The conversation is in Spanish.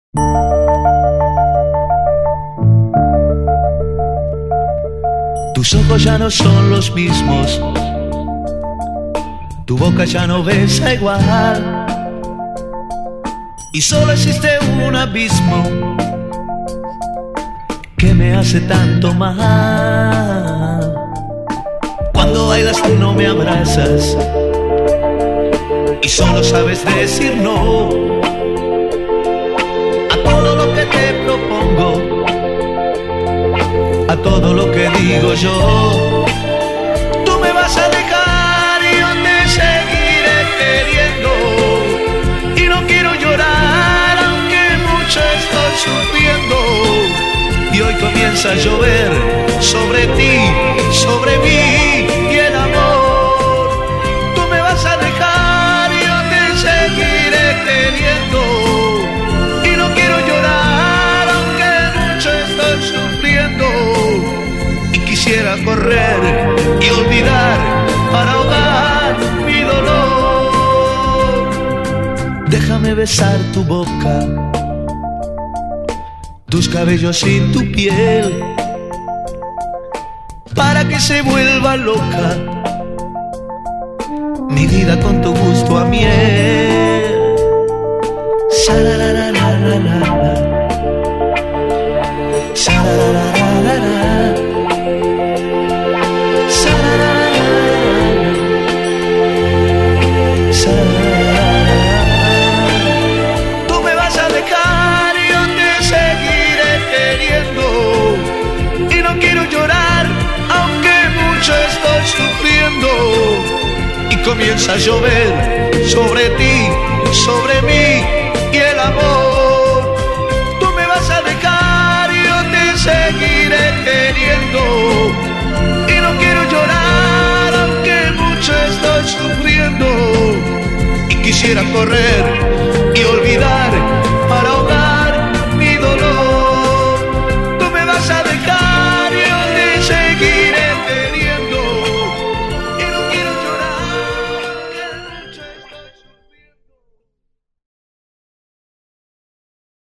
Tus ojos ya no son los mismos, tu boca ya no besa igual, y solo existe un abismo que me hace tanto mal. Cuando bailas tú no me abrazas y solo sabes decir no a todo lo que te propongo, a todo lo que digo yo. Tú me vas a dejar y yo te seguiré queriendo, y no quiero llorar aunque mucho estoy sufriendo. Y hoy comienza a llover sobre ti, sobre mí y el amor. Tú me vas a dejar y yo te seguiré queriendo, y no quiero llorar aunque mucho estoy sufriendo. Y quisiera correr y olvidar para ahogar mi dolor. Déjame besar tu boca, tus cabellos y tu piel, para que se vuelva loca mi vida con tu gusto a miel. Sa-la-la-la-la-la-la, sa-la-la-la-la-la, sa-la-la-la-la-la, sa-la-la-la-la. Tú me vas a dejar y yo te seguiré queriendo, y no quiero llorar aunque mucho estoy sufriendo. Y comienza a llover sobre ti, sobre mí y el amor. Tú me vas a dejar y yo te seguiré queriendo, y no quiero llorar aunque mucho estoy sufriendo. Y quisiera correr